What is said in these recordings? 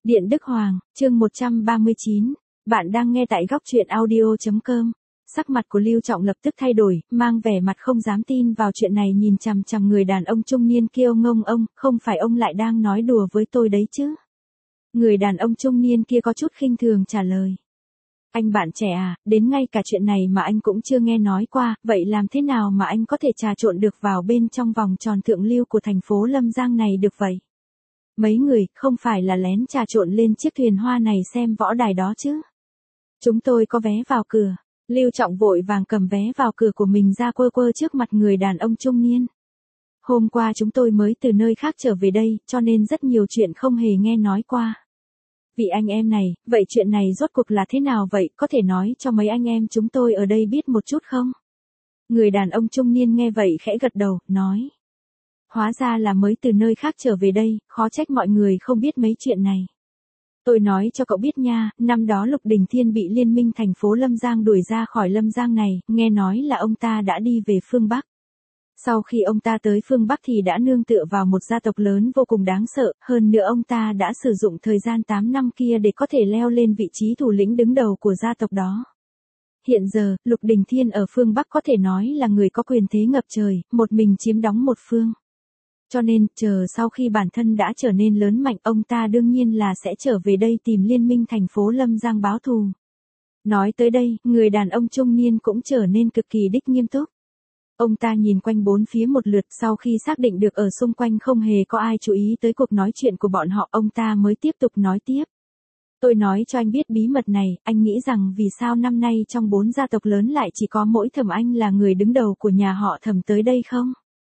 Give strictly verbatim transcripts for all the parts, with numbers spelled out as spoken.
Điện Đức Hoàng, chương một trăm ba mươi chín. Bạn đang nghe tại góc truyện audio chấm com. Sắc mặt của Lưu Trọng lập tức thay đổi, mang vẻ mặt không dám tin vào chuyện này, nhìn chằm chằm người đàn ông trung niên kia. Ông ngông ông, không phải ông lại đang nói đùa với tôi đấy chứ? Người đàn ông trung niên kia có chút khinh thường trả lời. Anh bạn trẻ à, đến ngay cả chuyện này mà anh cũng chưa nghe nói qua, vậy làm thế nào mà anh có thể trà trộn được vào bên trong vòng tròn thượng lưu của thành phố Lâm Giang này được vậy? Mấy người, không phải là lén trà trộn lên chiếc thuyền hoa này xem võ đài đó chứ? Chúng tôi có vé vào cửa. Lưu Trọng vội vàng cầm vé vào cửa của mình ra quơ quơ trước mặt người đàn ông trung niên. Hôm qua chúng tôi mới từ nơi khác trở về đây, cho nên rất nhiều chuyện không hề nghe nói qua. Vị anh em này, vậy chuyện này rốt cuộc là thế nào vậy, có thể nói cho mấy anh em chúng tôi ở đây biết một chút không? Người đàn ông trung niên nghe vậy khẽ gật đầu, nói. Hóa ra là mới từ nơi khác trở về đây, khó trách mọi người không biết mấy chuyện này. Tôi nói cho cậu biết nha, năm đó Lục Đình Thiên bị liên minh thành phố Lâm Giang đuổi ra khỏi Lâm Giang này, nghe nói là ông ta đã đi về phương Bắc. Sau khi ông ta tới phương Bắc thì đã nương tựa vào một gia tộc lớn vô cùng đáng sợ, hơn nữa ông ta đã sử dụng thời gian tám năm kia để có thể leo lên vị trí thủ lĩnh đứng đầu của gia tộc đó. Hiện giờ, Lục Đình Thiên ở phương Bắc có thể nói là người có quyền thế ngập trời, một mình chiếm đóng một phương. Cho nên, chờ sau khi bản thân đã trở nên lớn mạnh, ông ta đương nhiên là sẽ trở về đây tìm liên minh thành phố Lâm Giang báo thù. Nói tới đây, người đàn ông trung niên cũng trở nên cực kỳ đích nghiêm túc. Ông ta nhìn quanh bốn phía một lượt, sau khi xác định được ở xung quanh không hề có ai chú ý tới cuộc nói chuyện của bọn họ, ông ta mới tiếp tục nói tiếp. Tôi nói cho anh biết bí mật này, anh nghĩ rằng vì sao năm nay trong bốn gia tộc lớn lại chỉ có mỗi Thẩm Anh là người đứng đầu của nhà họ Thẩm tới đây không?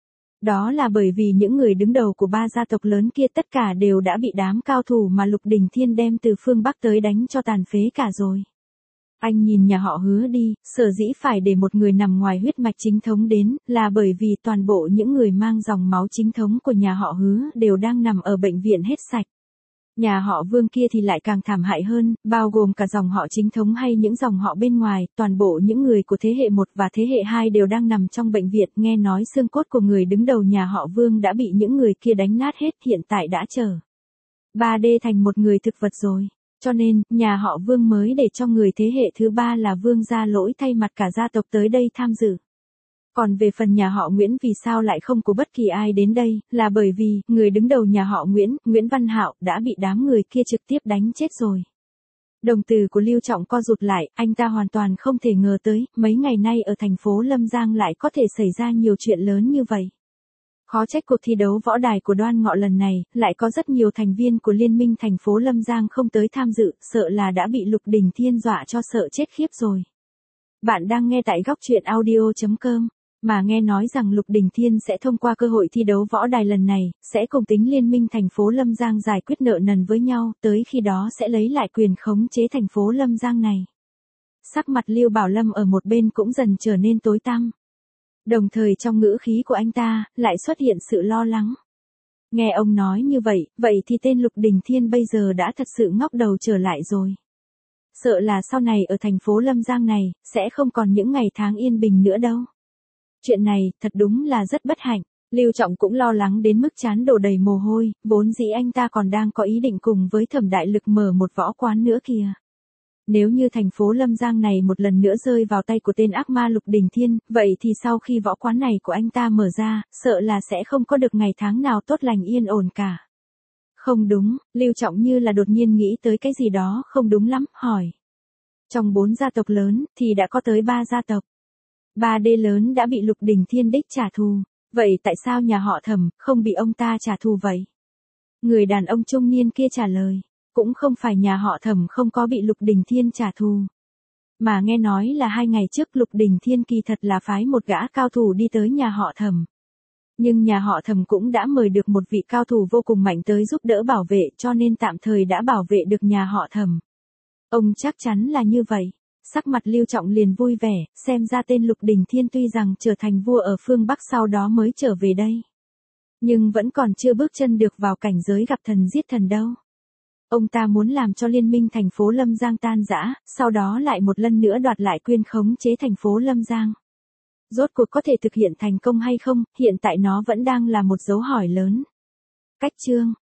Đó là bởi vì những người đứng đầu của ba gia tộc lớn kia tất cả đều đã bị đám cao thủ mà Lục Đình Thiên đem từ phương Bắc tới đánh cho tàn phế cả rồi. Anh nhìn nhà họ Hứa đi, sở dĩ phải để một người nằm ngoài huyết mạch chính thống đến, là bởi vì toàn bộ những người mang dòng máu chính thống của nhà họ Hứa đều đang nằm ở bệnh viện hết sạch. Nhà họ Vương kia thì lại càng thảm hại hơn, bao gồm cả dòng họ chính thống hay những dòng họ bên ngoài, toàn bộ những người của thế hệ một và thế hệ hai đều đang nằm trong bệnh viện. Nghe nói xương cốt của người đứng đầu nhà họ Vương đã bị những người kia đánh nát hết, hiện tại đã trở ba D thành một người thực vật rồi. Cho nên, nhà họ Vương mới để cho người thế hệ thứ ba là Vương Gia Lỗi thay mặt cả gia tộc tới đây tham dự. Còn về phần nhà họ Nguyễn vì sao lại không có bất kỳ ai đến đây, là bởi vì, người đứng đầu nhà họ Nguyễn, Nguyễn Văn Hạo, đã bị đám người kia trực tiếp đánh chết rồi. Đồng tử của Lưu Trọng co rụt lại, anh ta hoàn toàn không thể ngờ tới, mấy ngày nay ở thành phố Lâm Giang lại có thể xảy ra nhiều chuyện lớn như vậy. Khó trách cuộc thi đấu võ đài của Đoan Ngọ lần này, lại có rất nhiều thành viên của liên minh thành phố Lâm Giang không tới tham dự, sợ là đã bị Lục Đình Thiên dọa cho sợ chết khiếp rồi. Bạn đang nghe tại góc truyện audio chấm com. Mà nghe nói rằng Lục Đình Thiên sẽ thông qua cơ hội thi đấu võ đài lần này, sẽ cùng tính liên minh thành phố Lâm Giang giải quyết nợ nần với nhau, tới khi đó sẽ lấy lại quyền khống chế thành phố Lâm Giang này. Sắc mặt Lưu Bảo Lâm ở một bên cũng dần trở nên tối tăm. Đồng thời trong ngữ khí của anh ta, lại xuất hiện sự lo lắng. Nghe ông nói như vậy, vậy thì tên Lục Đình Thiên bây giờ đã thật sự ngóc đầu trở lại rồi. Sợ là sau này ở thành phố Lâm Giang này, sẽ không còn những ngày tháng yên bình nữa đâu. Chuyện này, thật đúng là rất bất hạnh. Lưu Trọng cũng lo lắng đến mức trán đổ đầy mồ hôi, vốn dĩ anh ta còn đang có ý định cùng với Thẩm Đại Lực mở một võ quán nữa kìa. Nếu như thành phố Lâm Giang này một lần nữa rơi vào tay của tên ác ma Lục Đình Thiên, vậy thì sau khi võ quán này của anh ta mở ra, sợ là sẽ không có được ngày tháng nào tốt lành yên ổn cả. Không đúng, Lưu Trọng như là đột nhiên nghĩ tới cái gì đó không đúng lắm, hỏi. Trong bốn gia tộc lớn, thì đã có tới ba gia tộc. Ba D lớn đã bị Lục Đình Thiên đích trả thù, vậy tại sao nhà họ Thẩm không bị ông ta trả thù vậy? Người đàn ông trung niên kia trả lời, cũng không phải nhà họ Thẩm không có bị Lục Đình Thiên trả thù. Mà nghe nói là hai ngày trước Lục Đình Thiên kỳ thật là phái một gã cao thủ đi tới nhà họ Thẩm. Nhưng nhà họ Thẩm cũng đã mời được một vị cao thủ vô cùng mạnh tới giúp đỡ bảo vệ, cho nên tạm thời đã bảo vệ được nhà họ Thẩm. Ông chắc chắn là như vậy. Sắc mặt Lưu Trọng liền vui vẻ, xem ra tên Lục Đình Thiên tuy rằng trở thành vua ở phương Bắc sau đó mới trở về đây. Nhưng vẫn còn chưa bước chân được vào cảnh giới gặp thần giết thần đâu. Ông ta muốn làm cho liên minh thành phố Lâm Giang tan rã, sau đó lại một lần nữa đoạt lại quyền khống chế thành phố Lâm Giang. Rốt cuộc có thể thực hiện thành công hay không, hiện tại nó vẫn đang là một dấu hỏi lớn. Cách chương